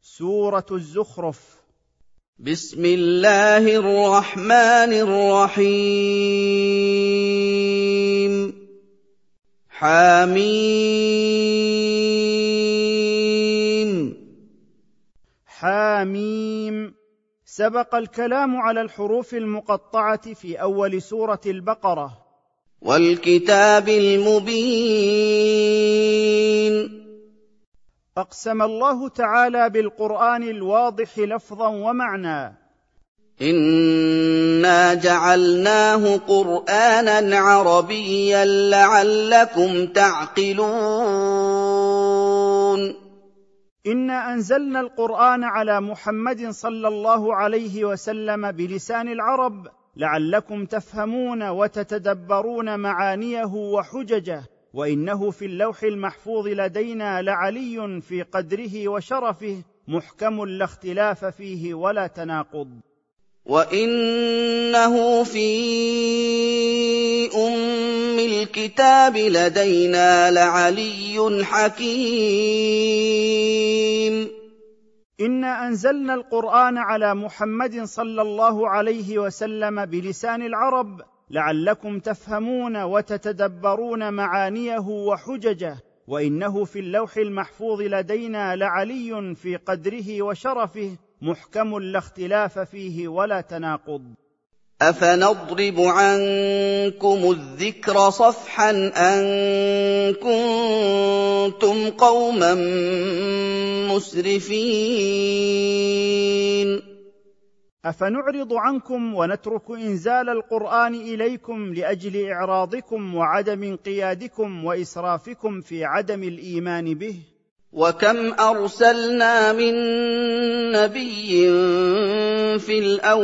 سورة الزخرف. بسم الله الرحمن الرحيم. حميم. حميم. سبق الكلام على الحروف المقطعة في أول سورة البقرة. والكتاب المبين. أقسم الله تعالى بالقرآن الواضح لفظا ومعنى. إنا جعلناه قرآنا عربيا لعلكم تعقلون. إنا أنزلنا القرآن على محمد صلى الله عليه وسلم بلسان العرب لعلكم تفهمون وتتدبرون معانيه وحججه، وإنه في اللوح المحفوظ لدينا لعلي في قدره وشرفه محكم لا اختلاف فيه ولا تناقض. وإنه في أم الكتاب لدينا لعلي حكيم. إنا أنزلنا القرآن على محمد صلى الله عليه وسلم بلسان العرب لعلكم تفهمون وتتدبرون معانيه وحججه، وإنه في اللوح المحفوظ لدينا لعلي في قدره وشرفه محكم لا اختلاف فيه ولا تناقض. أفنضرب عنكم الذكر صفحا أن كنتم قوما مسرفين. أفنعرض عنكم ونترك إنزال القرآن إليكم لأجل إعراضكم وعدم انقيادكم وإسرافكم في عدم الإيمان به؟ وكم أرسلنا من نبي في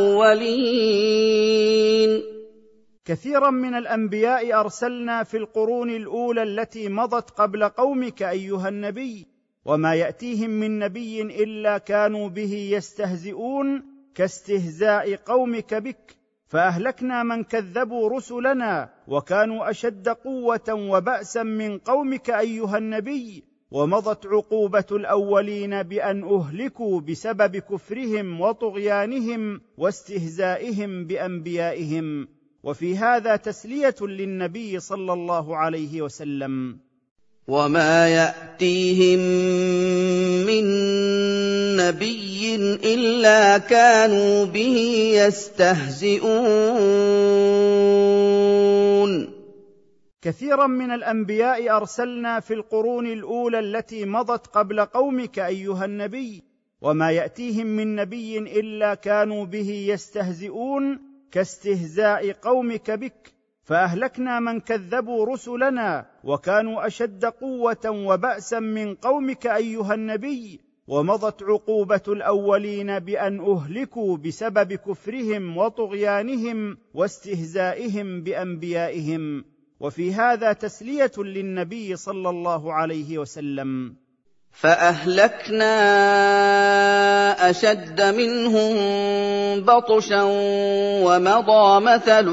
الأولين. كثيرا من الأنبياء أرسلنا في القرون الأولى التي مضت قبل قومك أيها النبي، وما يأتيهم من نبي إلا كانوا به يستهزئون كاستهزاء قومك بك، فأهلكنا من كذبوا رسلنا وكانوا أشد قوة وبأسا من قومك أيها النبي، ومضت عقوبة الأولين بأن أهلكوا بسبب كفرهم وطغيانهم واستهزائهم بأنبيائهم. وفي هذا تسلية للنبي صلى الله عليه وسلم. وما يأتيهم من نبي إلا كانوا به يستهزئون. كثيرا من الأنبياء أرسلنا في القرون الأولى التي مضت قبل قومك أيها النبي، وما يأتيهم من نبي إلا كانوا به يستهزئون كاستهزاء قومك بك، فأهلكنا من كذبوا رسلنا وكانوا أشد قوة وبأسا من قومك أيها النبي، ومضت عقوبة الأولين بأن أهلكوا بسبب كفرهم وطغيانهم واستهزائهم بأنبيائهم. وفي هذا تسلية للنبي صلى الله عليه وسلم. فأهلكنا أشد منهم بطشا ومضى مثل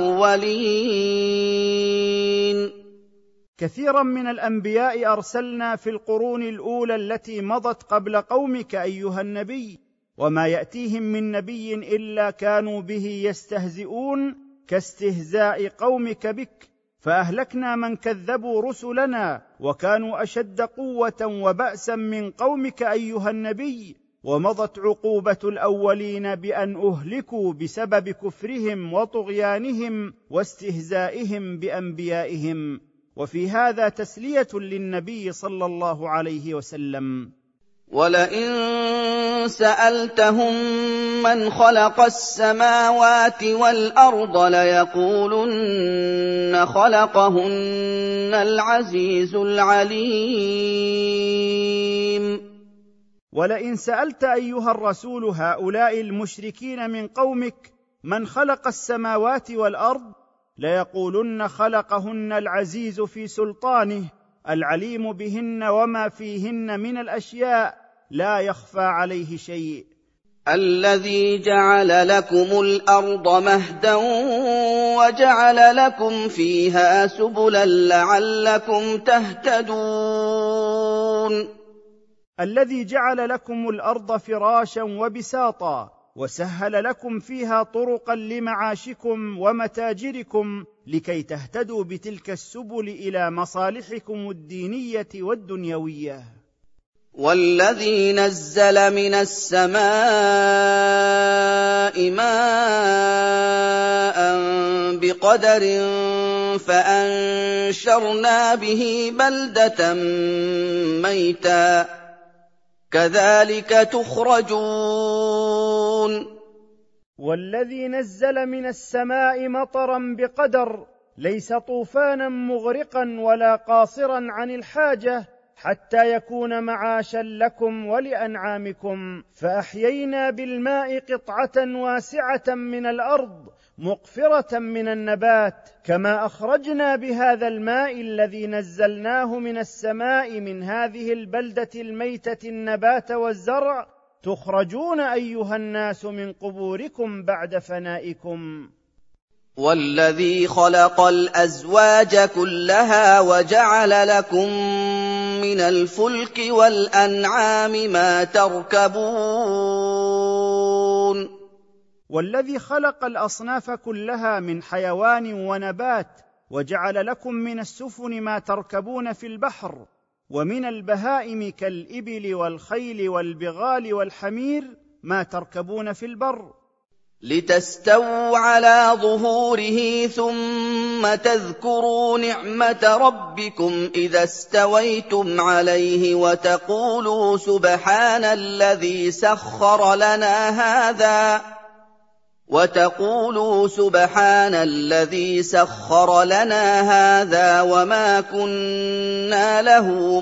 الأولين. كثيرا من الأنبياء أرسلنا في القرون الأولى التي مضت قبل قومك أيها النبي، وما يأتيهم من نبي إلا كانوا به يستهزئون كاستهزاء قومك بك، فأهلكنا من كذبوا رسلنا وكانوا أشد قوة وبأسا من قومك أيها النبي، ومضت عقوبة الأولين بأن أهلكوا بسبب كفرهم وطغيانهم واستهزائهم بأنبيائهم. وفي هذا تسلية للنبي صلى الله عليه وسلم. ولئن سألتهم من خلق السماوات والأرض ليقولن خلقهن العزيز العليم. ولئن سألت أيها الرسول هؤلاء المشركين من قومك من خلق السماوات والأرض ليقولن خلقهن العزيز في سلطانه العليم بهن وما فيهن من الأشياء لا يخفى عليه شيء. الذي جعل لكم الأرض مهدا وجعل لكم فيها سبلا لعلكم تهتدون. الذي جعل لكم الارض فراشا وبساطا وسهل لكم فيها طرقا لمعاشكم ومتاجركم لكي تهتدوا بتلك السبل الى مصالحكم الدينيه والدنيويه. والذي نزل من السماء ماء بقدر فأنشرنا به بلدة ميتا كذلك تخرجون. والذي نزل من السماء مطرا بقدر، ليس طوفانا مغرقا ولا قاصرا عن الحاجة، حتى يكون معاشا لكم ولأنعامكم، فأحيينا بالماء قطعة واسعة من الأرض مقفرة من النبات، كما أخرجنا بهذا الماء الذي نزلناه من السماء من هذه البلدة الميتة النبات والزرع، تخرجون أيها الناس من قبوركم بعد فنائكم. والذي خلق الأزواج كلها وجعل لكم من الفلك والأنعام ما تركبون. والذي خلق الأصناف كلها من حيوان ونبات، وجعل لكم من السفن ما تركبون في البحر، ومن البهائم كالإبل والخيل والبغال والحمير ما تركبون في البر، لتستووا على ظهوره ثم تذكروا نعمة ربكم إذا استويتم عليه وتقولوا سبحان الذي سخر لنا هذا وما كنا له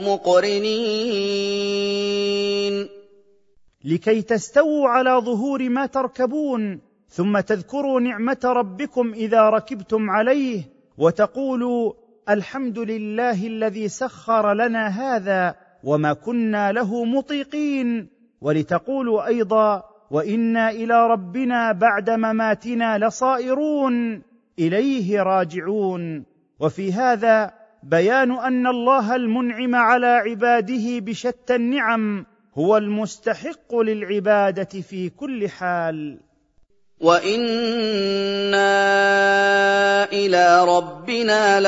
مقرنين. لكي تستووا على ظهور ما تركبون، ثم تذكروا نعمة ربكم إذا ركبتم عليه، وتقولوا الحمد لله الذي سخر لنا هذا وما كنا له مطيقين، ولتقولوا أيضا وإنا إلى ربنا بعد مماتنا لصائرون إليه راجعون. وفي هذا بيان أن الله المنعم على عباده بشتى النعم هو المستحق للعبادة في كل حال. وَإِنَّا إِلَىٰ رَبِّنَا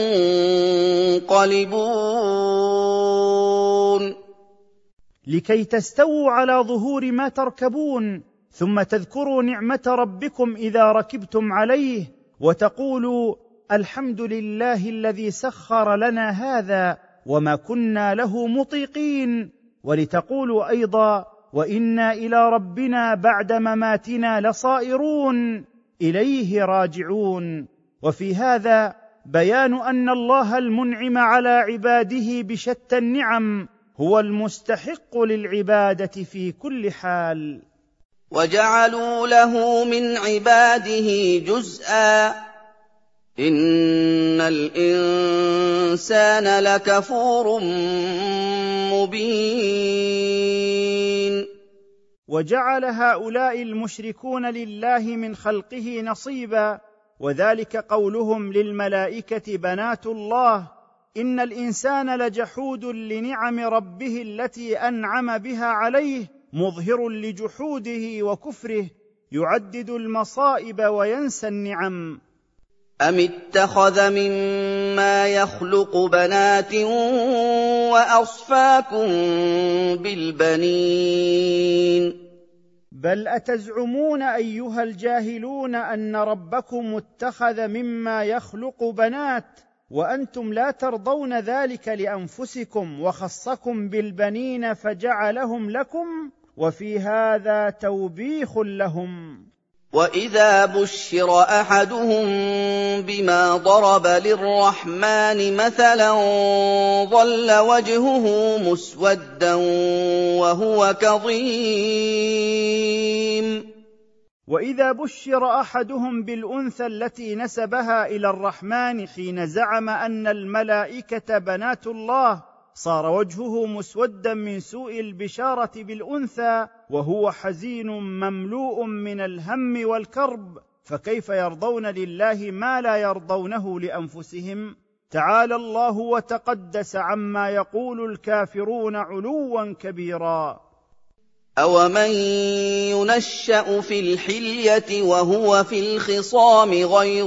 لَمُنقَلِبُونَ. لكي تستووا على ظهور ما تركبون، ثم تذكروا نعمة ربكم إذا ركبتم عليه، وتقولوا الحمد لله الذي سخر لنا هذا وما كنا له مطيقين، ولتقولوا أيضا وإنا إلى ربنا بعد مماتنا لصائرون إليه راجعون. وفي هذا بيان أن الله المنعم على عباده بشتى النعم هو المستحق للعبادة في كل حال. وَجَعَلُوا لَهُ مِنْ عِبَادِهِ جُزْءًا ۚ إِنَّ الْإِنسَانَ لَكَفُورٌ مُّبِينٌ. وجعل هؤلاء المشركون لله من خلقه نصيبا، وذلك قولهم للملائكة بنات الله: إن الإنسان لجحود لنعم ربه التي أنعم بها عليه، مظهر لجحوده وكفره، يعدد المصائب وينسى النعم. أَمِ اتَّخَذَ مِمَّا يَخْلُقُ بَنَاتٍ وَأَصْفَاكُم بِالْبَنِينَ. بل أتزعمون أيها الجاهلون أن ربكم اتخذ مما يخلق بنات، وأنتم لا ترضون ذلك لأنفسكم، وخصكم بالبنين فجعلهم لكم، وفي هذا توبيخ لهم. وَإِذَا بُشِّرَ أَحَدُهُم بِمَا ضَرَبَ لِلرَّحْمَٰنِ مَثَلًا ظَلَّ وَجْهُهُ مُسْوَدًّا وَهُوَ كَظِيمٌ. وإذا بشر أحدهم بالأنثى التي نسبها إلى الرحمن حين زعم أن الملائكة بنات الله، صار وجهه مسودا من سوء البشارة بالأنثى، وهو حزين مملوء من الهم والكرب، فكيف يرضون لله ما لا يرضونه لأنفسهم؟ تعالى الله وتقدس عما يقول الكافرون علوا كبيرا. أَوَمَن يُنَشَّأُ فِي الْحِلْيَةِ وَهُوَ فِي الْخِصَامِ غَيْرُ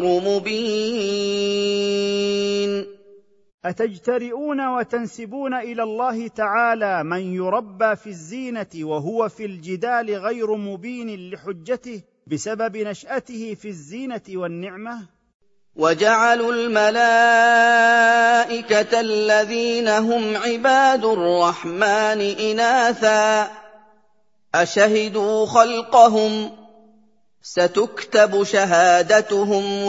مُبِينٍ أتجترئون وتنسبون إلى الله تعالى من يربى في الزينة وهو في الجدال غير مبين لحجته بسبب نشأته في الزينة والنعمة؟ وَجَعَلُوا الْمَلَائِكَةَ الَّذِينَ هُمْ عِبَادُ الرَّحْمَٰنِ إِنَاثًا أَشَهِدُوا خَلْقَهُمْ ۚ سَتُكْتَبُ شَهَادَتُهُمْ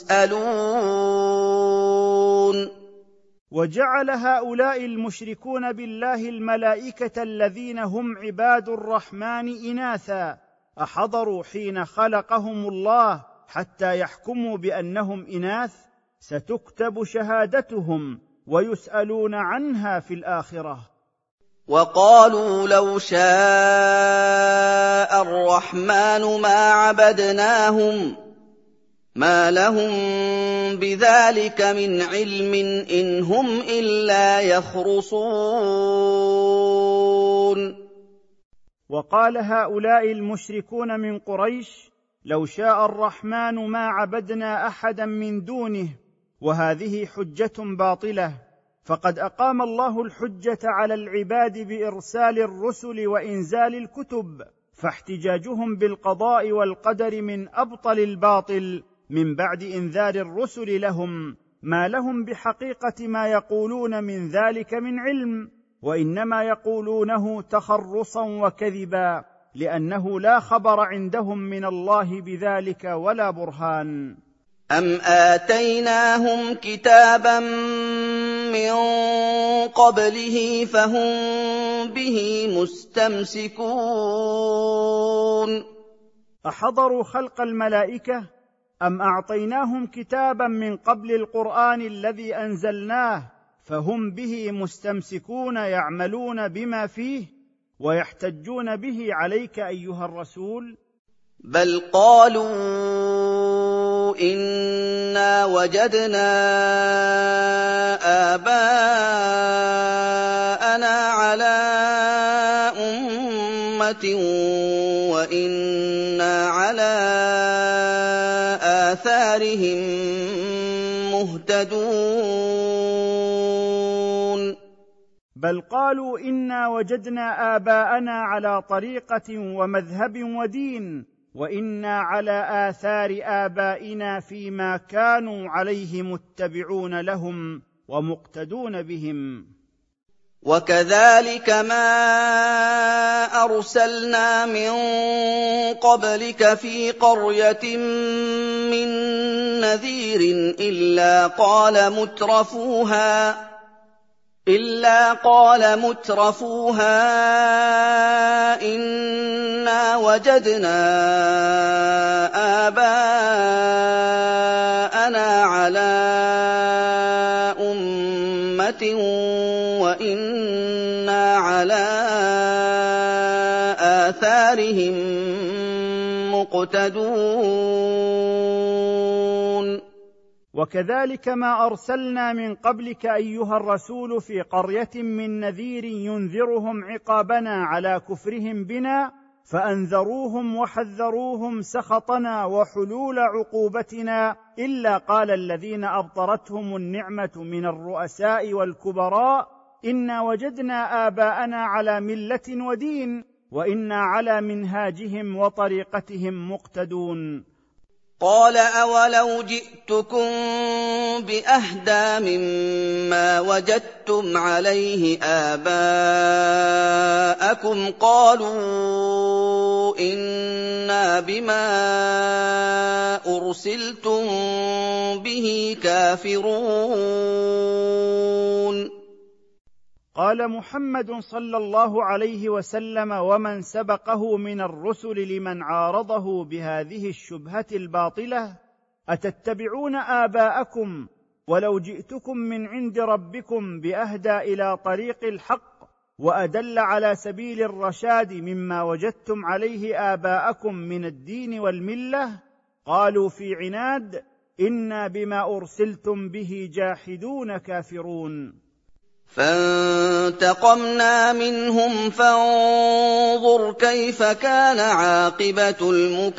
وَيُسْأَلُونَ. وجعل هؤلاء المشركون بالله الملائكة الذين هم عباد الرحمن إناثا، أحضروا حين خلقهم الله حتى يحكموا بأنهم إناث؟ ستكتب شهادتهم ويسألون عنها في الآخرة. وَقَالُوا لَوْ شَاءَ الرَّحْمَٰنُ مَا عَبَدْنَاهُم مَّا لَهُم بِذَٰلِكَ مِنْ عِلْمٍ إِنْ هُمْ إِلَّا يَخْرُصُونَ. وقال هؤلاء المشركون من قريش: لو شاء الرحمن ما عبدنا أحدا من دونه، وهذه حجة باطلة، فقد أقام الله الحجة على العباد بإرسال الرسل وإنزال الكتب، فاحتجاجهم بالقضاء والقدر من أبطل الباطل من بعد إنذار الرسل لهم ما لهم بحقيقة ما يقولون من ذلك من علم، وإنما يقولونه تخرصا وكذبا، لأنه لا خبر عندهم من الله بذلك ولا برهان. أَمْ آتَيْنَاهُمْ كِتَابًا مِّن قَبْلِهِ فَهُم بِهِ مُسْتَمْسِكُونَ. أحضروا خلق الملائكة أم أعطيناهم كتابا من قبل القرآن الذي أنزلناه فهم به مستمسكون، يعملون بما فيه ويحتجون به عليك أيها الرسول؟ بل قالوا إنا وجدنا آباءنا على أمة وإنا على آثارهم مهتدون. بل قالوا إنا وجدنا آباءنا على طريقة ومذهب ودين، وإنا على آثار آبائنا فيما كانوا عليه متبعون لهم ومقتدون بهم. وكذلك ما أرسلنا من قبلك في قرية من نذير إلا قال مترفوها إنا وجدنا آباءنا على أمة وإنا على آثارهم مقتدون. وكذلك ما أرسلنا من قبلك أيها الرسول في قرية من نذير ينذرهم عقابنا على كفرهم بنا، فأنذروهم وحذروهم سخطنا وحلول عقوبتنا، إلا قال الذين أبطرتهم النعمة من الرؤساء والكبراء إنا وجدنا آباءنا على ملة ودين وإنا على منهاجهم وطريقتهم مقتدون. قال أولو جئتكم بأهدى مما وجدتم عليه آباءكم قالوا إنا بما أرسلتم به كافرون. قال محمد صلى الله عليه وسلم ومن سبقه من الرسل لمن عارضه بهذه الشبهة الباطلة: أتتبعون آباءكم ولو جئتكم من عند ربكم بأهدى إلى طريق الحق وأدل على سبيل الرشاد مما وجدتم عليه آباءكم من الدين والملة؟ قالوا في عناد: إنا بما أرسلتم به جاحدون كافرون. فانتقمنا منهم فانظر كيف كان عاقبة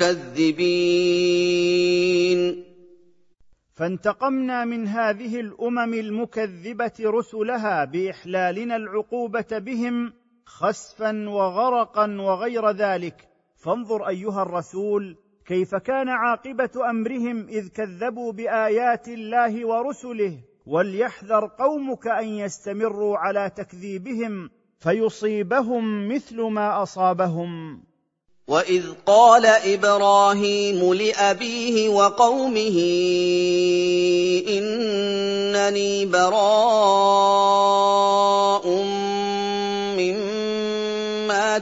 المكذبين. فانتقمنا من هذه الأمم المكذبة رسلها بإحلالنا العقوبة بهم خسفا وغرقا وغير ذلك. فانظر أيها الرسول كيف كان عاقبة أمرهم إذ كذبوا بآيات الله ورسله، وليحذر قومك أن يستمروا على تكذيبهم فيصيبهم مثل ما أصابهم. وإذ قال إبراهيم لأبيه وقومه إنني براء مما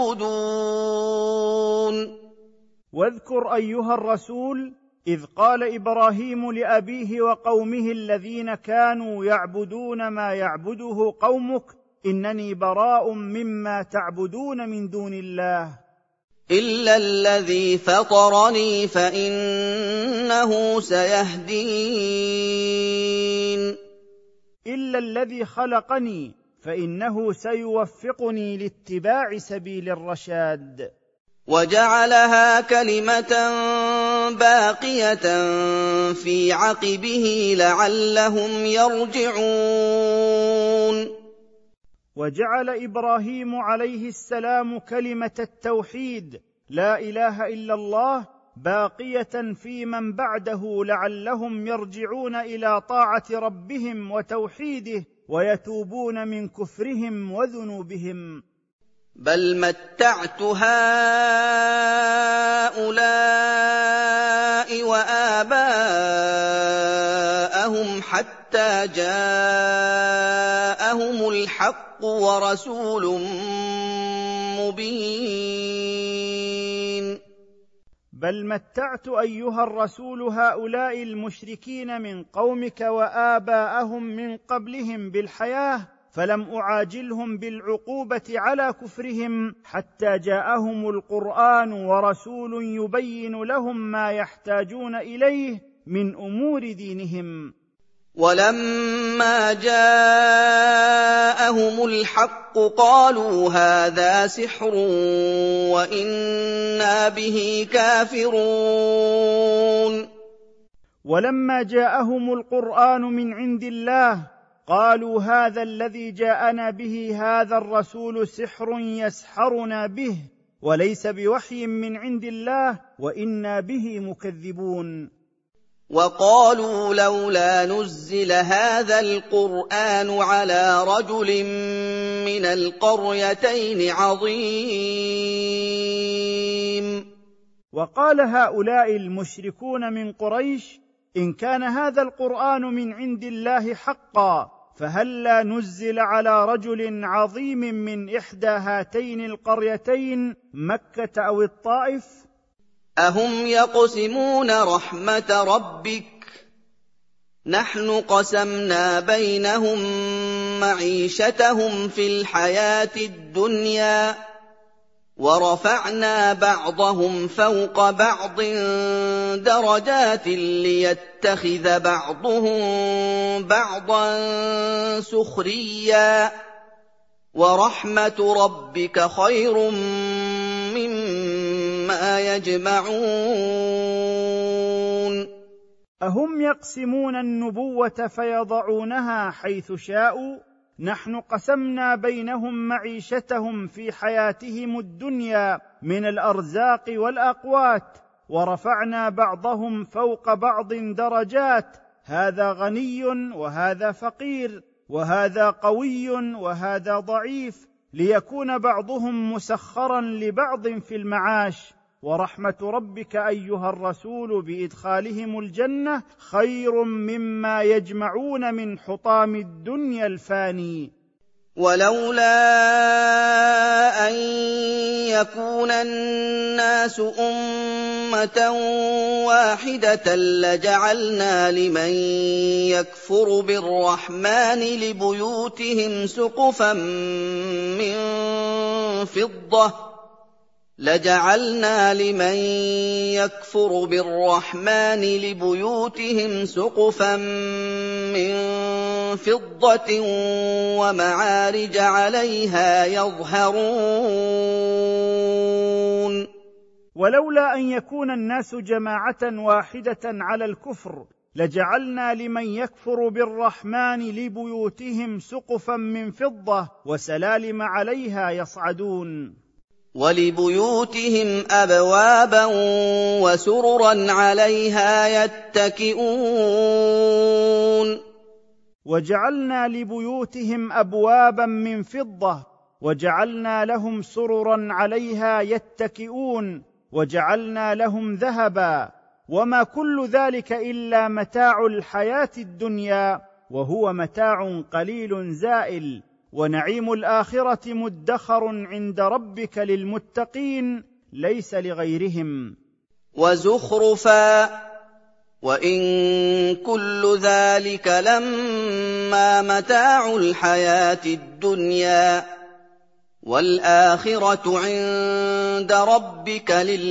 تعبدون. واذكر أيها الرسول إذ قال إبراهيم لأبيه وقومه الذين كانوا يعبدون ما يعبده قومك إنني براء مما تعبدون من دون الله إلا الذي فطرني فإنه سيهدين. إلا الذي خلقني فإنه سيوفقني لاتباع سبيل الرشاد. وجعلها كلمة باقية في عقبه لعلهم يرجعون. وجعل إبراهيم عليه السلام كلمة التوحيد لا إله إلا الله باقية في من بعده لعلهم يرجعون إلى طاعة ربهم وتوحيده ويتوبون من كفرهم وذنوبهم. بل متعت هؤلاء وآباءهم حتى جاءهم الحق ورسول مبين. بل متعت أيها الرسول هؤلاء المشركين من قومك وآباءهم من قبلهم بالحياة، فلم أعاجلهم بالعقوبة على كفرهم حتى جاءهم القرآن ورسول يبين لهم ما يحتاجون إليه من أمور دينهم. ولما جاءهم الحق قالوا هذا سحر وإنا به كافرون. ولما جاءهم القرآن من عند الله قالوا هذا الذي جاءنا به هذا الرسول سحر يسحرنا به وليس بوحي من عند الله وإنا به مكذبون. وقالوا لولا نزل هذا القرآن على رجل من القريتين عظيم. وقال هؤلاء المشركون من قريش إن كان هذا القرآن من عند الله حقا فهلا نزل على رجل عظيم من إحدى هاتين القريتين مكة أو الطائف. أهم يقسمون رحمة ربك نحن قسمنا بينهم معيشتهم في الحياة الدنيا ورفعنا بعضهم فوق بعض درجات ليتخذ بعضهم بعضا سخريا ورحمة ربك خير مما يجمعون. أهم يقسمون النبوة فيضعونها حيث شاءوا نحن قسمنا بينهم معيشتهم في حياتهم الدنيا من الأرزاق والأقوات ورفعنا بعضهم فوق بعض درجات هذا غني وهذا فقير وهذا قوي وهذا ضعيف ليكون بعضهم مسخرا لبعض في المعاش. ورحمة ربك أيها الرسول بإدخالهم الجنة خير مما يجمعون من حطام الدنيا الفاني. ولولا أن يكون الناس أمة واحدة لجعلنا لمن يكفر بالرحمن لبيوتهم سقفا من فضة لَجَعَلْنَا لِمَن يَكْفُرُ بِالرَّحْمَٰنِ لِبُيُوتِهِمْ سُقُفًا مِّن فِضَّةٍ وَمَعَارِجَ عَلَيْهَا يَظْهَرُونَ ولولا أن يكون الناس جماعة واحدة على الكفر لجعلنا لمن يكفر بالرحمن لبيوتهم سقفا من فضة وسلالم عليها يصعدون وَلِبُيُوتِهِمْ أَبْوَابًا وَسُرُرًا عَلَيْهَا يَتَّكِئُونَ وجعلنا لبيوتهم أبوابا من فضة وجعلنا لهم سررا عليها يتكئون وجعلنا لهم ذهبا وما كل ذلك إلا متاع الحياة الدنيا وهو متاع قليل زائل ونعيم الآخرة مدخر عند ربك للمتقين ليس لغيرهم وزخرفا وإن كل ذلك لما متاع الحياة الدنيا والآخرة عند ربك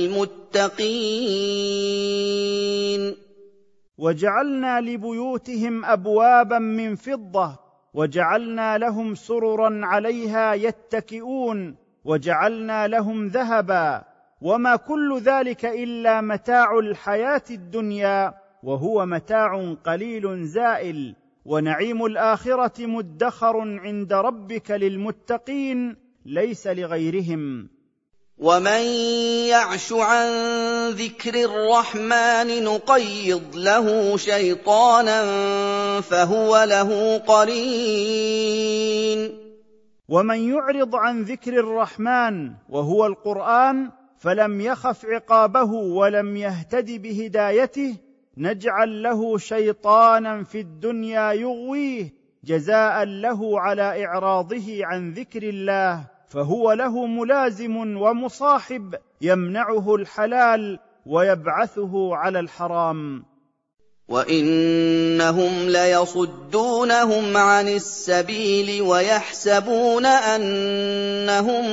للمتقين وجعلنا لبيوتهم أبوابا من فضة وجعلنا لهم سررا عليها يتكئون وجعلنا لهم ذهبا وما كل ذلك إلا متاع الحياة الدنيا وهو متاع قليل زائل ونعيم الآخرة مدخر عند ربك للمتقين ليس لغيرهم ومن يعش عن ذكر الرحمن نقيض له شيطانا فهو له قرين ومن يعرض عن ذكر الرحمن وهو القرآن فلم يخف عقابه ولم يهتد بهدايته نجعل له شيطانا في الدنيا يغويه جزاء له على إعراضه عن ذكر الله فهو له ملازم ومصاحب يمنعه الحلال ويبعثه على الحرام وإنهم ليصدونهم عن السبيل ويحسبون أنهم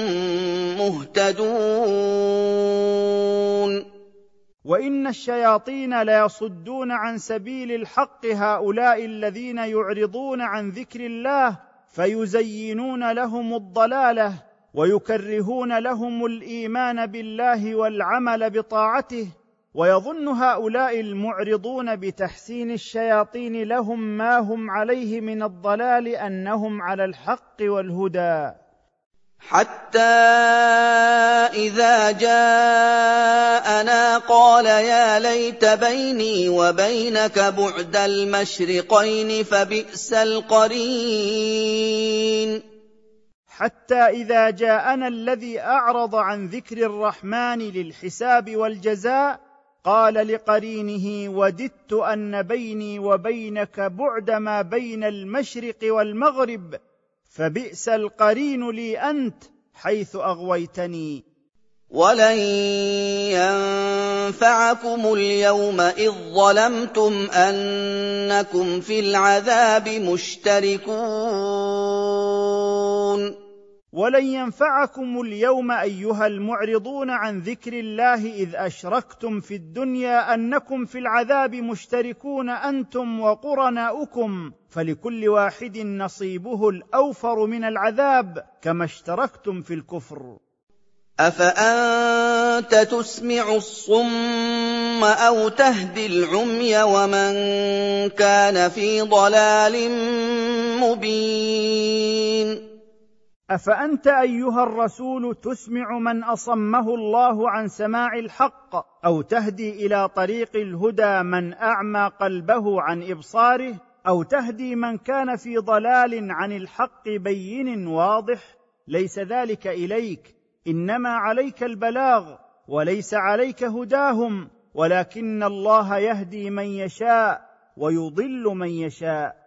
مهتدون وإن الشياطين ليصدون عن سبيل الحق هؤلاء الذين يعرضون عن ذكر الله فيزينون لهم الضلالة ويكرهون لهم الإيمان بالله والعمل بطاعته ويظن هؤلاء المعرضون بتحسين الشياطين لهم ما هم عليه من الضلال أنهم على الحق والهدى حتى إذا جاءنا قال يا ليت بيني وبينك بعد المشرقين فبئس القرين حتى إذا جاءنا الذي أعرض عن ذكر الرحمن للحساب والجزاء قال لقرينه وددت أن بيني وبينك بعد ما بين المشرق والمغرب فبئس القرين لي أنت حيث أغويتني ولن ينفعكم اليوم إذ ظلمتم أنكم في العذاب مشتركون ولن ينفعكم اليوم أيها المعرضون عن ذكر الله إذ أشركتم في الدنيا أنكم في العذاب مشتركون أنتم وقرناؤكم فلكل واحد نصيبه الأوفر من العذاب كما اشتركتم في الكفر أفأنت تسمع الصم أو تهدي العمي ومن كان في ضلال مبين أفأنت أيها الرسول تسمع من أصمه الله عن سماع الحق أو تهدي إلى طريق الهدى من أعمى قلبه عن إبصاره أو تهدي من كان في ضلال عن الحق بين واضح ليس ذلك إليك إنما عليك البلاغ وليس عليك هداهم ولكن الله يهدي من يشاء ويضل من يشاء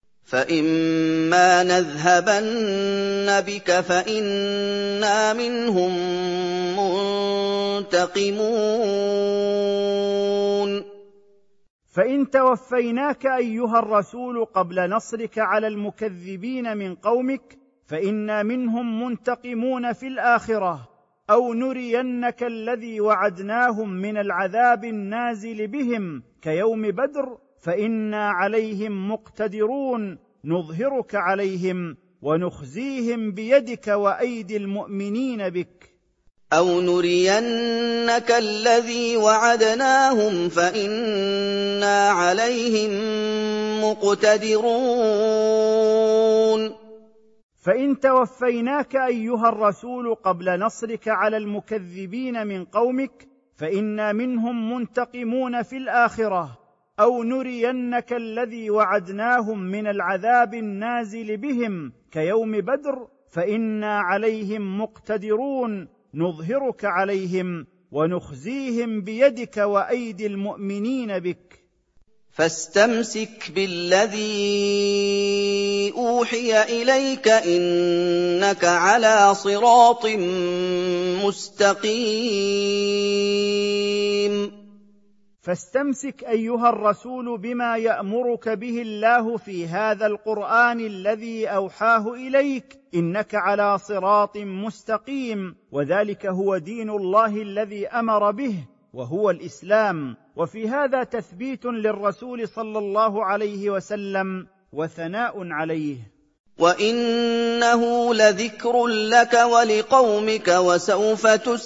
فإما نذهبن بك فإنا منهم منتقمون فإن توفيناك أيها الرسول قبل نصرك على المكذبين من قومك فإنا منهم منتقمون في الآخرة أو نرينك الذي وعدناهم من العذاب النازل بهم كيوم بدر فإنا عليهم مقتدرون نظهرك عليهم ونخزيهم بيدك وأيدي المؤمنين بك. أَوْ نُرِيَنَّكَ الَّذِي وَعَدْنَاهُمْ فَإِنَّا عَلَيْهِم مُّقْتَدِرُونَ. فإن توفيناك أيها الرسول قبل نصرك على المكذبين من قومك فإنا منهم منتقمون في الآخرة. أو نرينك الذي وعدناهم من العذاب النازل بهم كيوم بدر فإنا عليهم مقتدرون نظهرك عليهم ونخزيهم بيدك وأيدي المؤمنين بك. فاستمسك بالذي أوحي إليك إنك على صراط مستقيم. فاستمسك أيها الرسول بما يأمرك به الله في هذا القرآن الذي أوحاه إليك إنك على صراط مستقيم، وذلك هو دين الله الذي أمر به وهو الإسلام. وفي هذا تثبيت للرسول صلى الله عليه وسلم وثناء عليه. وإنه لذكر لك ولقومك وسوف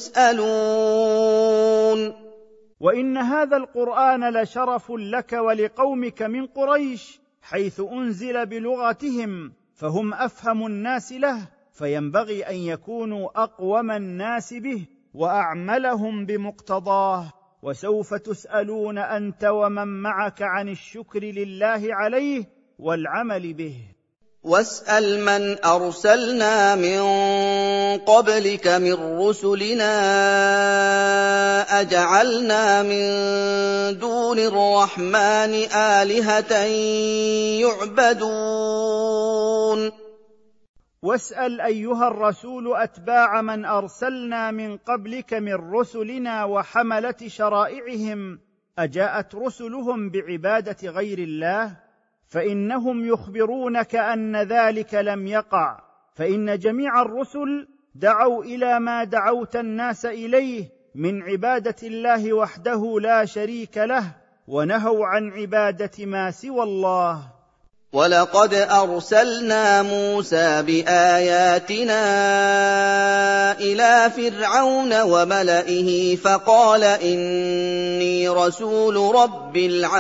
تسألون. وإن هذا القرآن لشرف لك ولقومك من قريش حيث أنزل بلغتهم فهم أفهم الناس له، فينبغي أن يكونوا أقوم الناس به وأعملهم بمقتضاه. وسوف تسألون أنت ومن معك عن الشكر لله عليه والعمل به. واسأل من أرسلنا من قبلك من رسلنا أجعلنا من دون الرحمن آلهة يعبدون. واسأل أيها الرسول أتباع من أرسلنا من قبلك من رسلنا وحملة شرائعهم أجاءت رسلهم بعبادة غير الله؟ فإنهم يخبرونك أن ذلك لم يقع، فإن جميع الرسل دعوا إلى ما دعوت الناس إليه من عبادة الله وحده لا شريك له، ونهوا عن عبادة ما سوى الله. ولقد أرسلنا موسى بآياتنا إلى فرعون وملئه فقال إني رسول رب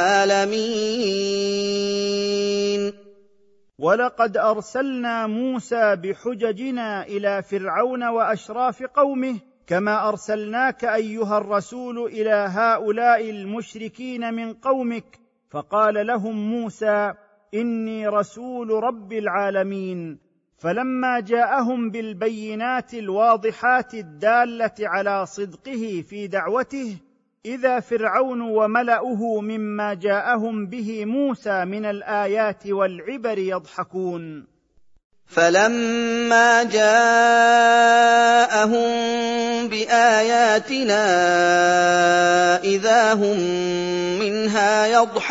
العالمين. ولقد أرسلنا موسى بحججنا إلى فرعون وأشراف قومه كما أرسلناك أيها الرسول إلى هؤلاء المشركين من قومك، فقال لهم موسى إني رسول رب العالمين. فلما جاءهم بالبينات الواضحات الدالة على صدقه في دعوته إذا فرعون وملأه مما جاءهم به موسى من الآيات والعبر يضحكون. فلما جاءهم بآياتنا إذا هم منها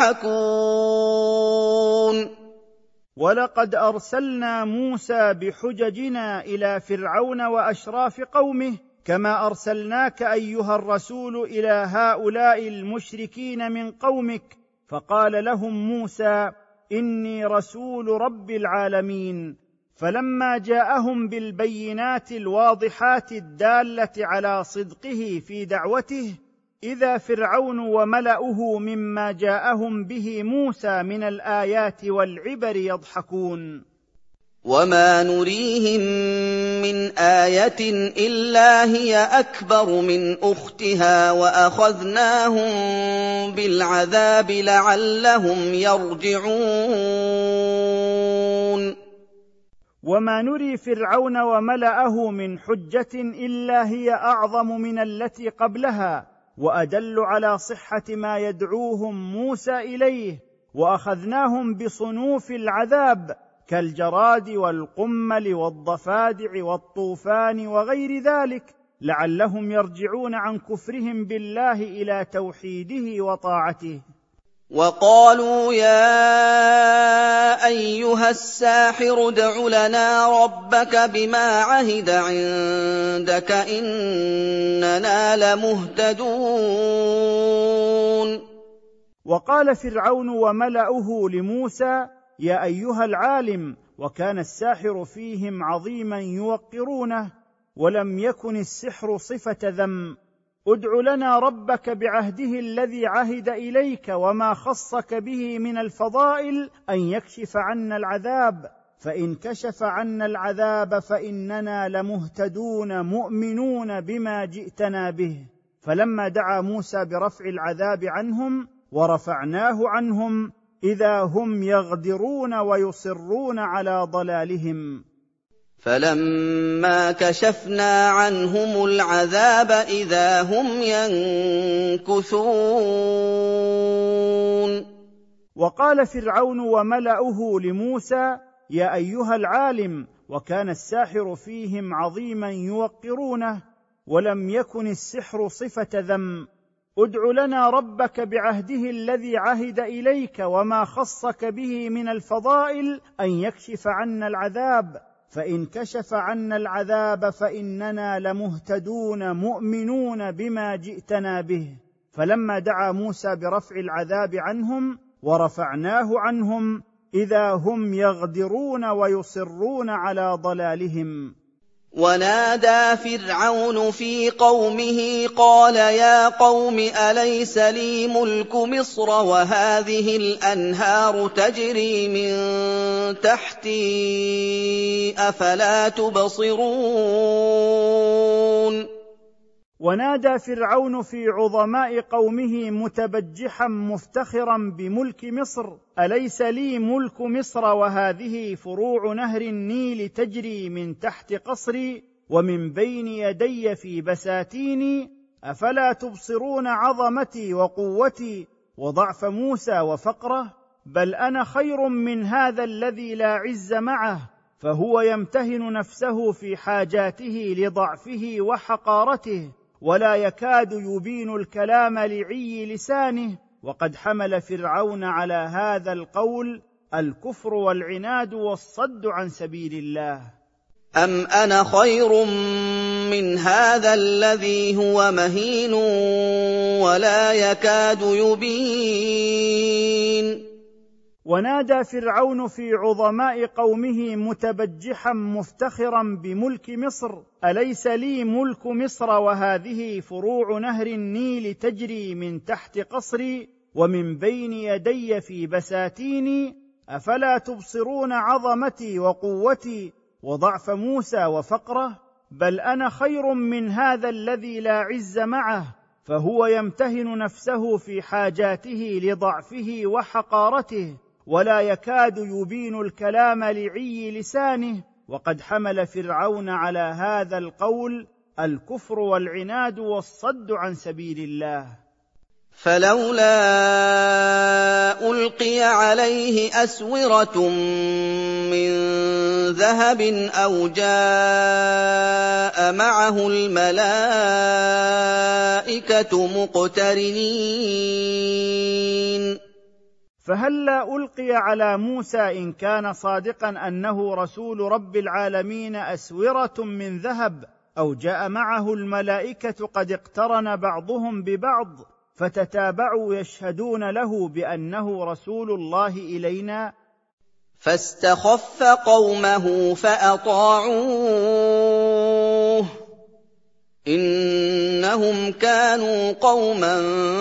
يضحكون. ولقد أرسلنا موسى بحججنا إلى فرعون وأشراف قومه كما أرسلناك أيها الرسول إلى هؤلاء المشركين من قومك، فقال لهم موسى إني رسول رب العالمين. فلما جاءهم بالبينات الواضحات الدالة على صدقه في دعوته إذا فرعون وملأه مما جاءهم به موسى من الآيات والعبر يضحكون. وما نريهم من آية إلا هي أكبر من أختها وأخذناهم بالعذاب لعلهم يرجعون. وما نري فرعون وملأه من حجة إلا هي أعظم من التي قبلها وأدل على صحة ما يدعوهم موسى إليه، وأخذناهم بصنوف العذاب كالجراد والقمل والضفادع والطوفان وغير ذلك لعلهم يرجعون عن كفرهم بالله إلى توحيده وطاعته. وقالوا يا أيها الساحر ادع لنا ربك بما عهد عندك إننا لمهتدون. وقال فرعون وملأه لموسى يا أيها العالم، وكان الساحر فيهم عظيما يوقرونه، ولم يكن السحر صفة ذم، ادع لنا ربك بعهده الذي عهد إليك وما خصك به من الفضائل أن يكشف عنا العذاب، فإن كشف عنا العذاب فإننا لمهتدون مؤمنون بما جئتنا به. فلما دعا موسى برفع العذاب عنهم ورفعناه عنهم إذا هم يغدرون ويصرون على ضلالهم. فلما كشفنا عنهم العذاب إذا هم ينكثون. وقال فرعون وملأه لموسى يا أيها العالم، وكان الساحر فيهم عظيما يوقرونه، ولم يكن السحر صفة ذم، ادع لنا ربك بعهده الذي عهد إليك وما خصك به من الفضائل أن يكشف عنا العذاب، فإن كشف عنا العذاب فإننا لمهتدون مؤمنون بما جئتنا به. فلما دعا موسى برفع العذاب عنهم ورفعناه عنهم إذا هم يغدرون ويصرون على ضلالهم. ونادى فرعون في قومه قال يا قوم أليس لي ملك مصر وهذه الأنهار تجري من تحتي أفلا تبصرون. ونادى فرعون في عظماء قومه متبجحا مفتخرا بملك مصر أليس لي ملك مصر وهذه فروع نهر النيل تجري من تحت قصري ومن بين يدي في بساتيني أفلا تبصرون عظمتي وقوتي وضعف موسى وفقره. بل أنا خير من هذا الذي لا عز معه، فهو يمتهن نفسه في حاجاته لضعفه وحقارته، ولا يكاد يبين الكلام لعي لسانه. وقد حمل فرعون على هذا القول الكفر والعناد والصد عن سبيل الله. أم أنا خير من هذا الذي هو مهين ولا يكاد يبين. ونادى فرعون في عظماء قومه متبجحا مفتخرا بملك مصر أليس لي ملك مصر وهذه فروع نهر النيل تجري من تحت قصري ومن بين يدي في بساتيني أفلا تبصرون عظمتي وقوتي وضعف موسى وفقره. بل أنا خير من هذا الذي لا عز معه، فهو يمتهن نفسه في حاجاته لضعفه وحقارته، ولا يكاد يبين الكلام لعي لسانه. وقد حمل فرعون على هذا القول الكفر والعناد والصد عن سبيل الله. فلولا ألقي عليه أسورة من ذهب أو جاء معه الملائكة مقترنين. فهلا ألقي على موسى إن كان صادقا أنه رسول رب العالمين أسورة من ذهب، أو جاء معه الملائكة قد اقترن بعضهم ببعض فتتابعوا يشهدون له بأنه رسول الله إلينا. فاستخف قومه فأطاعوه إنهم كانوا قوما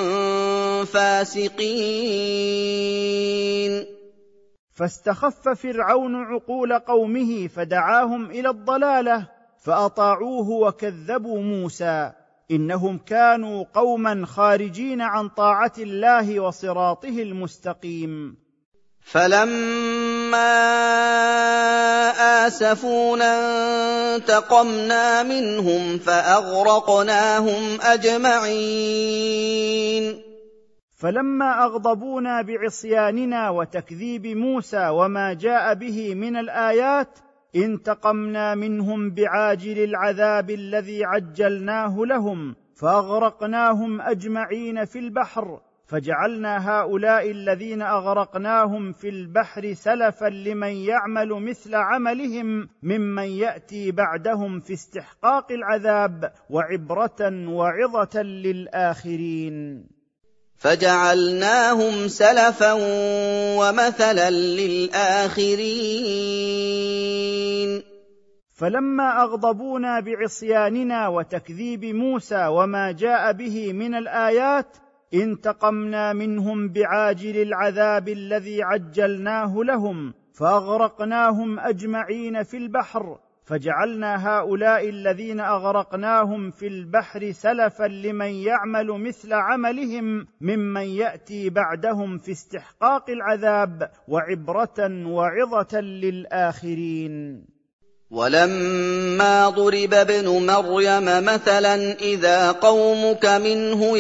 فاسقين. فاستخف فرعون عقول قومه فدعاهم إلى الضلالة فأطاعوه وكذبوا موسى، إنهم كانوا قوما خارجين عن طاعة الله وصراطه المستقيم. فلما آسفونا انتقمنا منهم فأغرقناهم أجمعين. فلما أغضبونا بعصياننا وتكذيب موسى وما جاء به من الآيات انتقمنا منهم بعاجل العذاب الذي عجلناه لهم فأغرقناهم أجمعين في البحر، فجعلنا هؤلاء الذين أغرقناهم في البحر سلفا لمن يعمل مثل عملهم ممن يأتي بعدهم في استحقاق العذاب وعبرة وعظة للآخرين. فجعلناهم سلفا ومثلا للآخرين. فلما أغضبونا بعصياننا وتكذيب موسى وما جاء به من الآيات انتقمنا منهم بعاجل العذاب الذي عجلناه لهم فأغرقناهم أجمعين في البحر. فجعلنا هؤلاء الذين أغرقناهم في البحر سلفا لمن يعمل مثل عملهم ممن يأتي بعدهم في استحقاق العذاب وعبرة وعظة للآخرين. ولما ضرب ابن مريم مثلا إذا قومك منه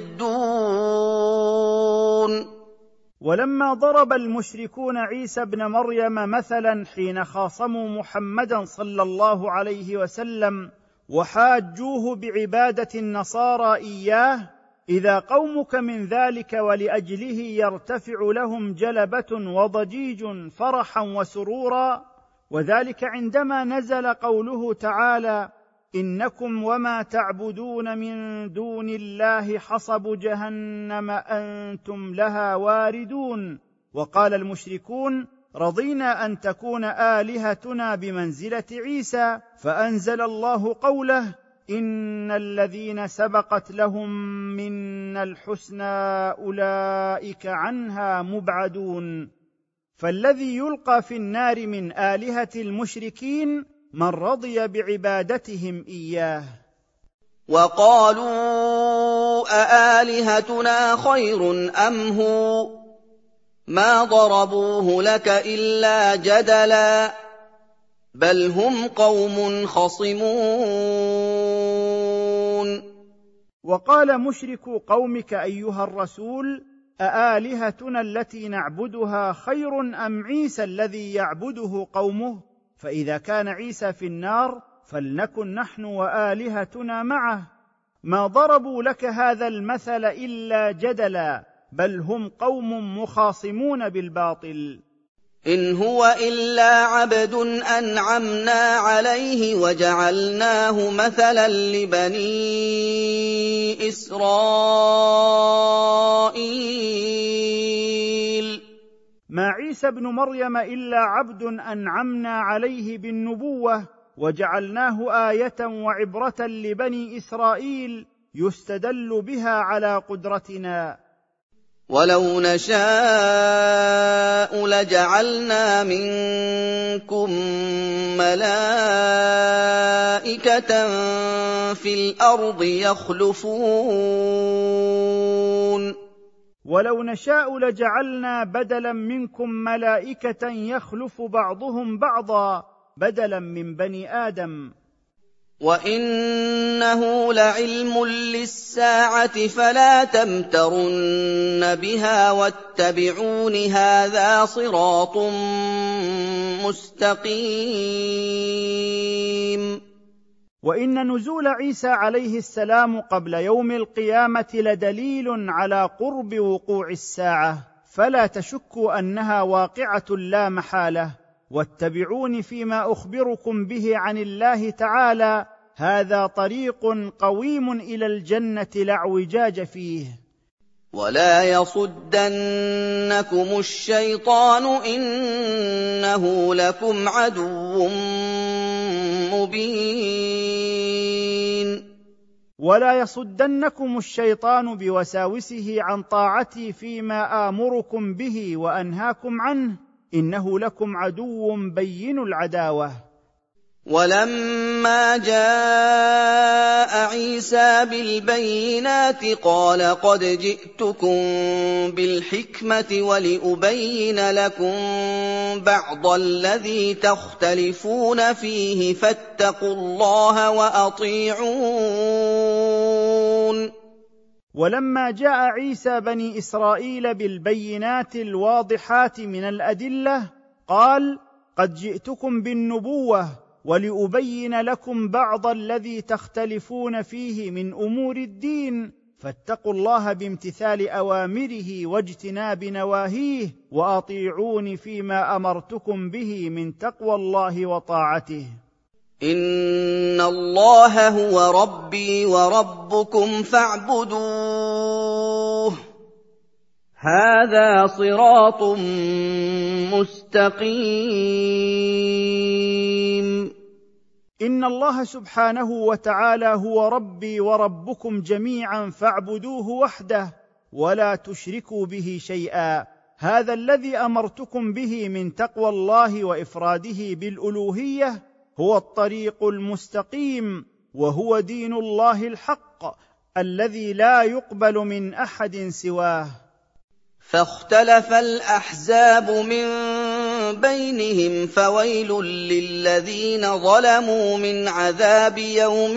يصدون. ولما ضرب المشركون عيسى ابن مريم مثلا حين خاصموا محمدا صلى الله عليه وسلم وحاجوه بعبادة النصارى إياه، إذا قومك من ذلك ولأجله يرتفع لهم جلبة وضجيج فرحا وسرورا، وذلك عندما نزل قوله تعالى: إنكم وما تعبدون من دون الله حصب جهنم أنتم لها واردون. وقال المشركون: رضينا أن تكون آلهتنا بمنزلة عيسى، فأنزل الله قوله: إن الذين سبقت لهم منا الحسنى أولئك عنها مبعدون. فالذي يلقى في النار من آلهة المشركين من رضي بعبادتهم إياه. وقالوا أآلهتنا خير أم هو ما ضربوه لك إلا جدلا بل هم قوم خصمون. وقال مشركو قومك أيها الرسول: أآلهتنا التي نعبدها خير أم عيسى الذي يعبده قومه؟ فإذا كان عيسى في النار فلنكن نحن وآلهتنا معه. ما ضربوا لك هذا المثل إلا جدلا بل هم قوم مخاصمون بالباطل. إن هو إلا عبد أنعمنا عليه وجعلناه مثلا لبني إسرائيل. ما عيسى ابن مريم إلا عبد أنعمنا عليه بالنبوة وجعلناه آية وعبرة لبني إسرائيل يستدل بها على قدرتنا. ولو نشاء لجعلنا منكم ملائكة في الأرض يخلفون. ولو نشاء لجعلنا بدلا منكم ملائكة يخلف بعضهم بعضا بدلا من بني آدم. وإنه لعلم للساعة فلا تمترن بها واتبعون هذا صراط مستقيم. وإن نزول عيسى عليه السلام قبل يوم القيامة لدليل على قرب وقوع الساعة، فلا تشكوا أنها واقعة لا محالة، واتبعون فيما أخبركم به عن الله تعالى، هذا طريق قويم إلى الجنة لا اعوجاج فيه. ولا يصدنكم الشيطان إنه لكم عدو مبين. ولا يصدنكم الشيطان بوساوسه عن طاعتي فيما آمركم به وأنهاكم عنه، إنه لكم عدو بين العداوة. ولما جاء عيسى بالبينات قال قد جئتكم بالحكمة ولأبين لكم بعض الذي تختلفون فيه فاتقوا الله وأطيعون. ولما جاء عيسى بني إسرائيل بالبينات الواضحات من الأدلة قال قد جئتكم بالنبوة ولأبين لكم بعض الذي تختلفون فيه من أمور الدين فاتقوا الله بامتثال اوامره واجتناب نواهيه، واطيعون فيما امرتكم به من تقوى الله وطاعته. إن الله هو ربي وربكم فاعبدوه هذا صراط مستقيم. إن الله سبحانه وتعالى هو ربي وربكم جميعا فاعبدوه وحده ولا تشركوا به شيئا، هذا الذي أمرتكم به من تقوى الله وإفراده بالألوهية هو الطريق المستقيم، وهو دين الله الحق الذي لا يقبل من أحد سواه. فاختلف الأحزاب من بينهم فويل للذين ظلموا من عذاب يوم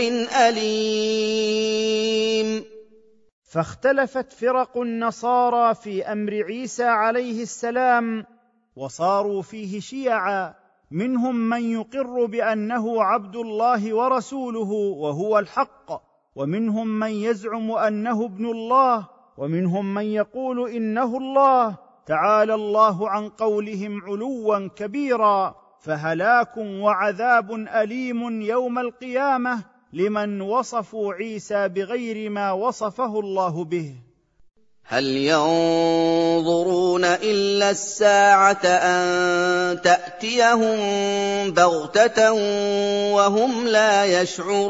أليم. فاختلفت فرق النصارى في أمر عيسى عليه السلام، وصاروا فيه شيعا، منهم من يقر بأنه عبد الله ورسوله وهو الحق، ومنهم من يزعم أنه ابن الله، ومنهم من يقول إنه الله، تعالى الله عن قولهم علوا كبيرا. فهلاك وعذاب أليم يوم القيامة لمن وصفوا عيسى بغير ما وصفه الله به. هل ينظرون إلا الساعة أن تأتيهم بغتة وهم لا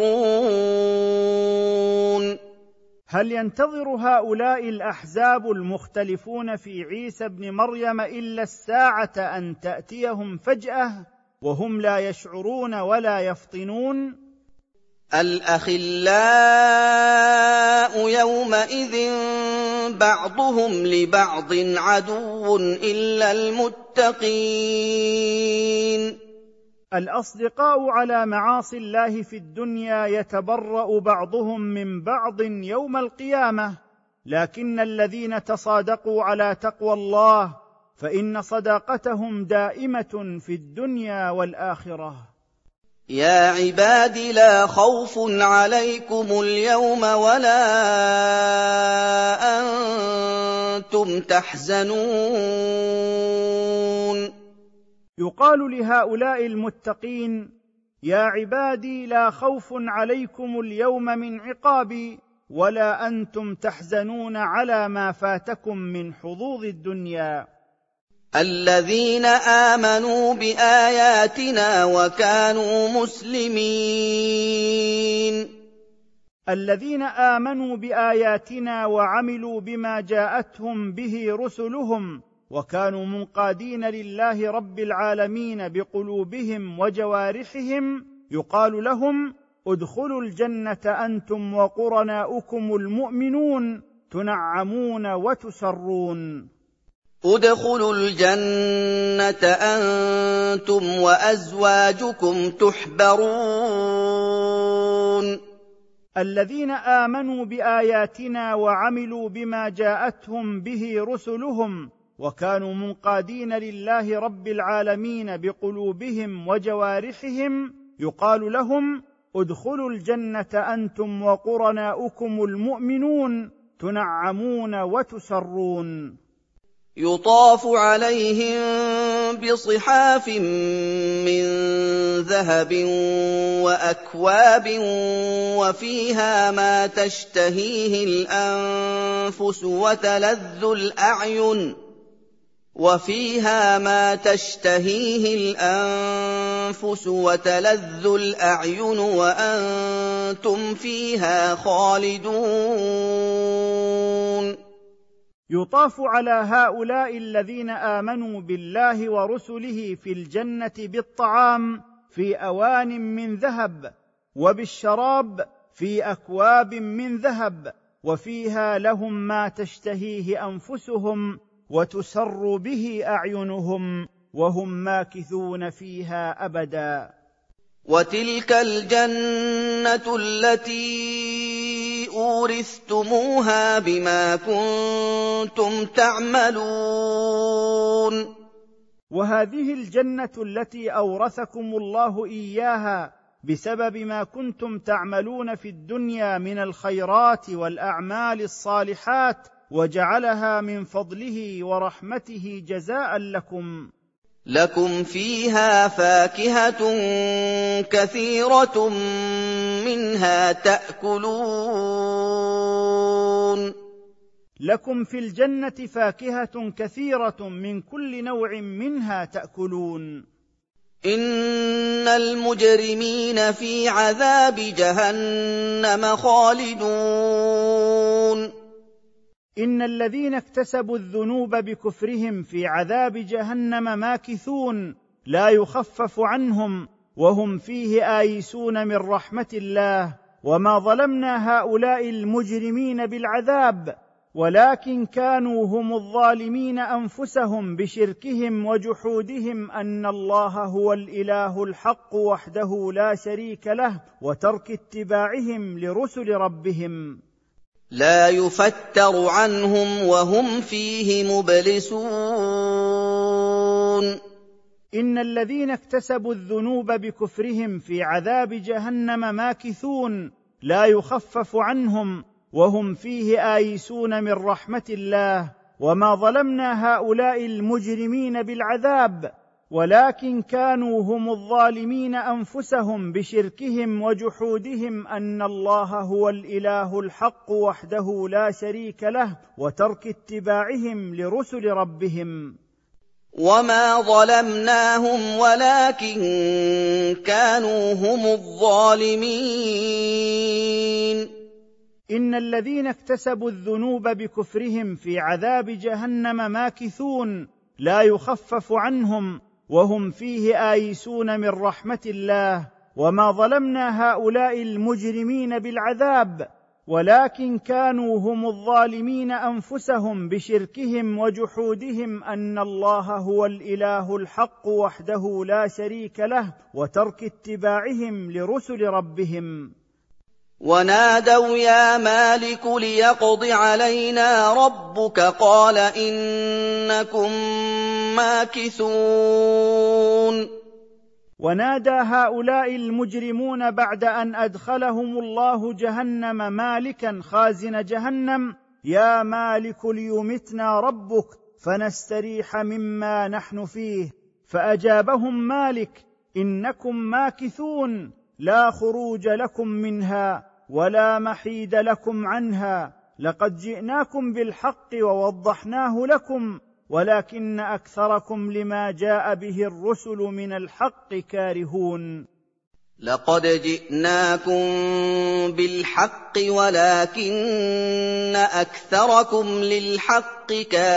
يشعرون. هل ينتظر هؤلاء الأحزاب المختلفون في عيسى ابن مريم إلا الساعة أن تأتيهم فجأة وهم لا يشعرون ولا يفطنون؟ الأخلاء يومئذ بعضهم لبعض عدو إلا المتقين. الأصدقاء على معاصي الله في الدنيا يتبرأ بعضهم من بعض يوم القيامة، لكن الذين تصادقوا على تقوى الله فإن صداقتهم دائمة في الدنيا والآخرة. يا عباد لا خوف عليكم اليوم ولا أنتم تحزنون. يقال لهؤلاء المتقين: يا عبادي لا خوف عليكم اليوم من عقابي ولا أنتم تحزنون على ما فاتكم من حظوظ الدنيا. الذين آمنوا بآياتنا وكانوا مسلمين. الذين آمنوا بآياتنا وعملوا بما جاءتهم به رسلهم وكانوا منقادين لله رب العالمين بقلوبهم وجوارحهم، يقال لهم: ادخلوا الجنة أنتم وقرناؤكم المؤمنون تنعمون وتسرون. ادخلوا الجنة أنتم وأزواجكم تحبرون. الذين آمنوا بآياتنا وعملوا بما جاءتهم به رسلهم وكانوا منقادين لله رب العالمين بقلوبهم وجوارحهم، يقال لهم: ادخلوا الجنة أنتم وقرناؤكم المؤمنون تنعمون وتسرون. يطاف عليهم بصحاف من ذهب وأكواب وفيها ما تشتهيه الأنفس وتلذ الأعين وأنتم فيها خالدون. يطاف على هؤلاء الذين آمنوا بالله ورسله في الجنة بالطعام في أوان من ذهب، وبالشراب في أكواب من ذهب، وفيها لهم ما تشتهيه أنفسهم وتسر به أعينهم، وهم ماكثون فيها أبدا. وتلك الجنة التي أورثتموها بما كنتم تعملون. وهذه الجنة التي أورثكم الله إياها بسبب ما كنتم تعملون في الدنيا من الخيرات والاعمال الصالحات، وجعلها من فضله ورحمته جزاء لكم. لكم فيها فاكهة كثيرة منها تأكلون. لكم في الجنة فاكهة كثيرة من كل نوع منها تأكلون. إن المجرمين في عذاب جهنم خالدون. إن الذين اكتسبوا الذنوب بكفرهم في عذاب جهنم ماكثون، لا يخفف عنهم وهم فيه آيسون من رحمة الله. وما ظلمنا هؤلاء المجرمين بالعذاب، ولكن كانوا هم الظالمين أنفسهم بشركهم وجحودهم أن الله هو الإله الحق وحده لا شريك له، وترك اتباعهم لرسل ربهم. لا يفتر عنهم وهم فيه مبلسون. إن الذين اكتسبوا الذنوب بكفرهم في عذاب جهنم ماكثون، لا يخفف عنهم وهم فيه آيسون من رحمة الله. وما ظلمنا هؤلاء المجرمين بالعذاب، ولكن كانوا هم الظالمين أنفسهم بشركهم وجحودهم أن الله هو الإله الحق وحده لا شريك له، وترك اتباعهم لرسل ربهم. وما ظلمناهم ولكن كانوا هم الظالمين. إن الذين اكتسبوا الذنوب بكفرهم في عذاب جهنم ماكثون، لا يخفف عنهم وهم فيه آيسون من رحمة الله. وما ظلمنا هؤلاء المجرمين بالعذاب، ولكن كانوا هم الظالمين أنفسهم بشركهم وجحودهم أن الله هو الإله الحق وحده لا شريك له، وترك اتباعهم لرسل ربهم. ونادوا يا مالك ليقض علينا ربك قال إنكم ماكثون. ونادى هؤلاء المجرمون بعد أن أدخلهم الله جهنم مالكا خازن جهنم: يا مالك ليمتنا ربك فنستريح مما نحن فيه. فأجابهم مالك: إنكم ماكثون، لا خروج لكم منها ولا محيد لكم عنها، لقد جئناكم بالحق ووضحناه لكم، ولكن أكثركم لما جاء به الرسل من الحق كارهون. لقد جئناكم بالحق ولكن أكثركم للحق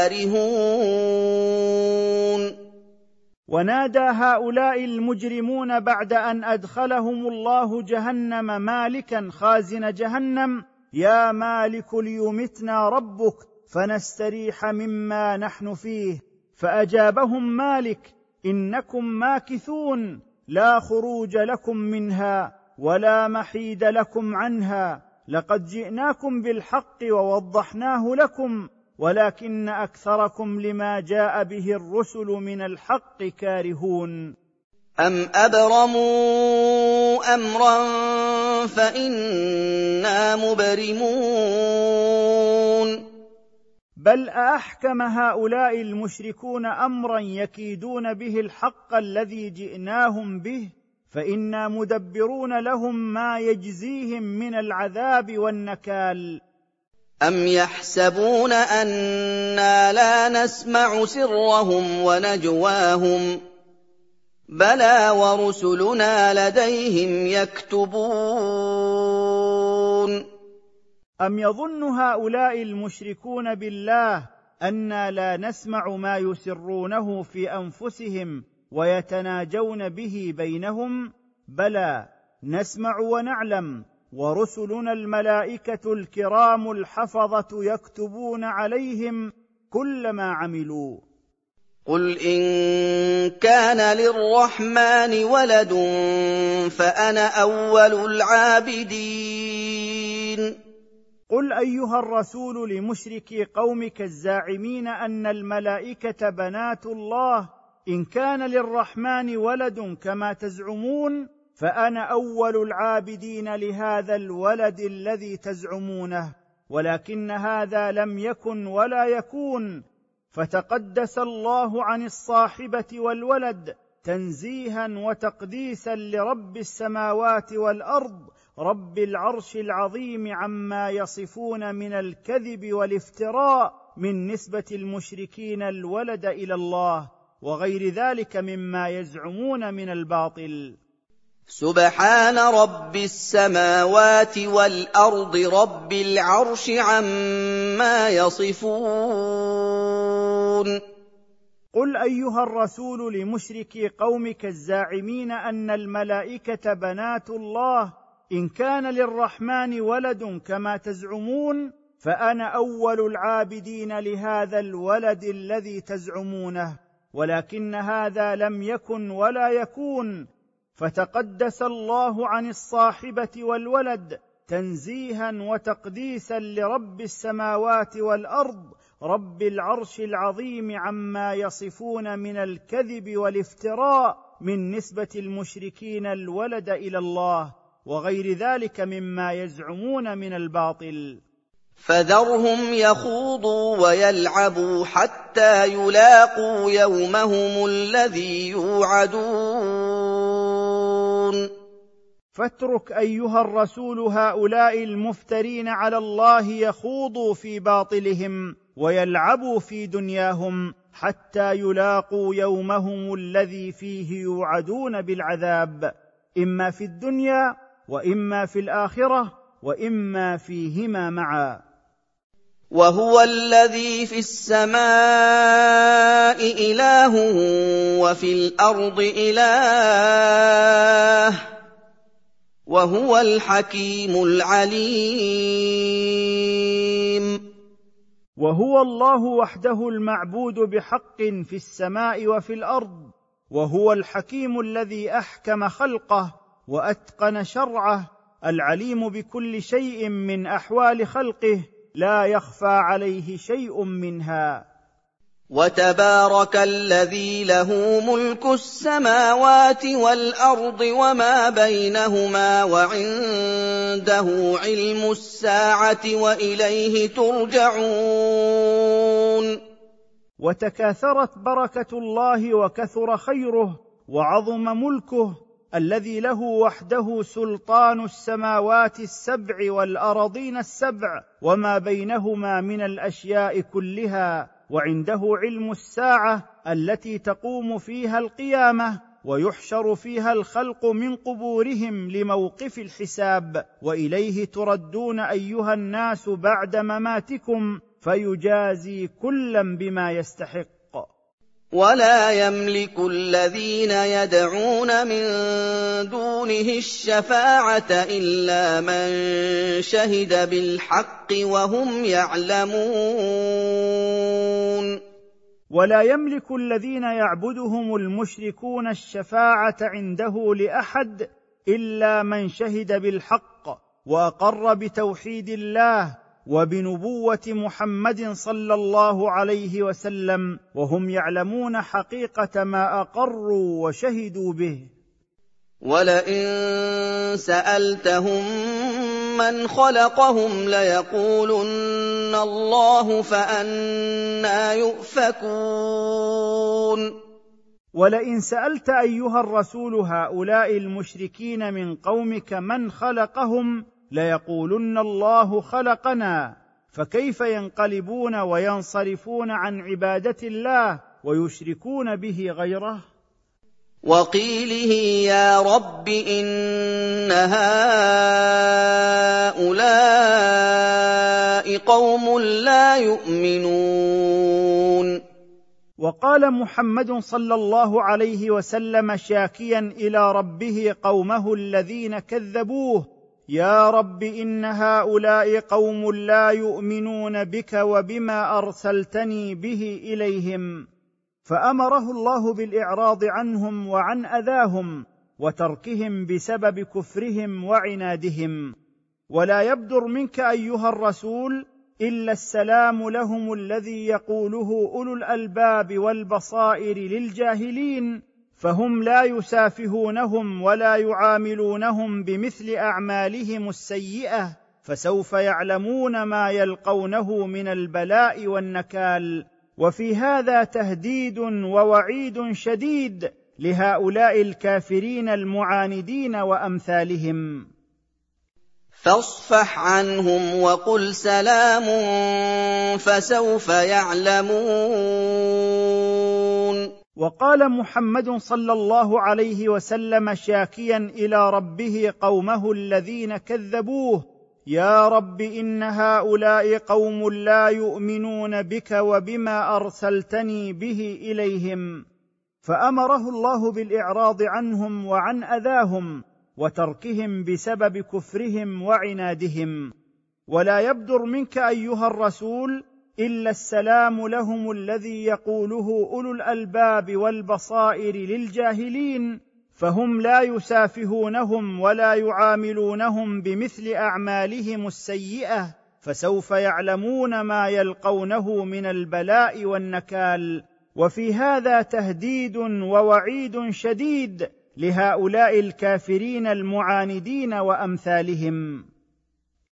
كارهون. ونادى هؤلاء المجرمون بعد أن أدخلهم الله جهنم مالكا خازن جهنم: يا مالك ليمتنا ربك فنستريح مما نحن فيه. فأجابهم مالك: إنكم ماكثون، لا خروج لكم منها ولا محيد لكم عنها، لقد جئناكم بالحق ووضحناه لكم، ولكن أكثركم لما جاء به الرسل من الحق كارهون. أم أبرموا أمرا فإنا مبرمون. بل أحكم هؤلاء المشركون أمرا يكيدون به الحق الذي جئناهم به، فإنا مدبرون لهم ما يجزيهم من العذاب والنكال. أم يحسبون أنا لا نسمع سرهم ونجواهم بلى ورسلنا لديهم يكتبون. أم يظن هؤلاء المشركون بالله أنا لا نسمع ما يسرونه في أنفسهم ويتناجون به بينهم؟ بلى، نسمع ونعلم، ورسلنا الملائكة الكرام الحفظة يكتبون عليهم كل ما عملوا. قل إن كان للرحمن ولد فأنا أول العابدين. قل أيها الرسول لمشركي قومك الزاعمين أن الملائكة بنات الله: إن كان للرحمن ولد كما تزعمون فأنا أول العابدين لهذا الولد الذي تزعمونه، ولكن هذا لم يكن ولا يكون، فتقدس الله عن الصاحبة والولد تنزيها وتقديسا لرب السماوات والأرض رب العرش العظيم عما يصفون من الكذب والافتراء من نسبة المشركين الولد إلى الله وغير ذلك مما يزعمون من الباطل. سبحان رب السماوات والأرض رب العرش عما يصفون. قل أيها الرسول لمشركي قومك الزاعمين أن الملائكة بنات الله إن كان للرحمن ولد كما تزعمون، فأنا أول العابدين لهذا الولد الذي تزعمونه، ولكن هذا لم يكن ولا يكون، فتقدس الله عن الصاحبة والولد تنزيها وتقديسا لرب السماوات والأرض رب العرش العظيم عما يصفون من الكذب والافتراء من نسبة المشركين الولد إلى الله وغير ذلك مما يزعمون من الباطل. فذرهم يخوضوا ويلعبوا حتى يلاقوا يومهم الذي يوعدون. فاترك أيها الرسول هؤلاء المفترين على الله يخوضوا في باطلهم ويلعبوا في دنياهم حتى يلاقوا يومهم الذي فيه يوعدون بالعذاب، إما في الدنيا وإما في الآخرة وإما فيهما معا. وهو الذي في السماء إله وفي الأرض إله وهو الحكيم العليم. وهو الله وحده المعبود بحق في السماء وفي الأرض، وهو الحكيم الذي أحكم خلقه وأتقن شرعه، العليم بكل شيء من أحوال خلقه لا يخفى عليه شيء منها. وتبارك الذي له ملك السماوات والأرض وما بينهما وعنده علم الساعة وإليه ترجعون. وتكاثرت بركة الله وكثر خيره وعظم ملكه الذي له وحده سلطان السماوات السبع والأراضين السبع وما بينهما من الأشياء كلها، وعنده علم الساعة التي تقوم فيها القيامة ويحشر فيها الخلق من قبورهم لموقف الحساب، وإليه تردون أيها الناس بعد مماتكم فيجازي كلا بما يستحق. ولا يملك الذين يدعون من دونه الشفاعة إلا من شهد بالحق وهم يعلمون. ولا يملك الذين يعبدهم المشركون الشفاعة عنده لأحد إلا من شهد بالحق وأقر بتوحيد الله وبنبوة محمد صلى الله عليه وسلم، وهم يعلمون حقيقة ما أقروا وشهدوا به. ولئن سألتهم من خلقهم ليقولن الله فأنى يؤفكون. ولئن سألت أيها الرسول هؤلاء المشركين من قومك من خلقهم ليقولن الله خلقنا، فكيف ينقلبون وينصرفون عن عبادة الله ويشركون به غيره؟ وقيله يا رب إن هؤلاء قوم لا يؤمنون. وقال محمد صلى الله عليه وسلم شاكيا إلى ربه قومه الذين كذبوه: يا رب إن هؤلاء قوم لا يؤمنون بك وبما أرسلتني به إليهم. فأمره الله بالإعراض عنهم وعن أذاهم وتركهم بسبب كفرهم وعنادهم. ولا يبدر منك أيها الرسول إلا السلام لهم الذي يقوله أولو الألباب والبصائر للجاهلين فهم لا يسافهونهم ولا يعاملونهم بمثل اعمالهم السيئه، فسوف يعلمون ما يلقونه من البلاء والنكال. وفي هذا تهديد ووعيد شديد لهؤلاء الكافرين المعاندين وامثالهم. فاصفح عنهم وقل سلام فسوف يعلمون. وقال محمد صلى الله عليه وسلم شاكيا الى ربه قومه الذين كذبوه: يا رب إن هؤلاء قوم لا يؤمنون بك وبما أرسلتني به إليهم. فأمره الله بالإعراض عنهم وعن أذاهم وتركهم بسبب كفرهم وعنادهم. ولا يبدر منك أيها الرسول إلا السلام لهم الذي يقوله أولو الألباب والبصائر للجاهلين، فهم لا يسافهونهم ولا يعاملونهم بمثل اعمالهم السيئه، فسوف يعلمون ما يلقونه من البلاء والنكال. وفي هذا تهديد ووعيد شديد لهؤلاء الكافرين المعاندين وامثالهم.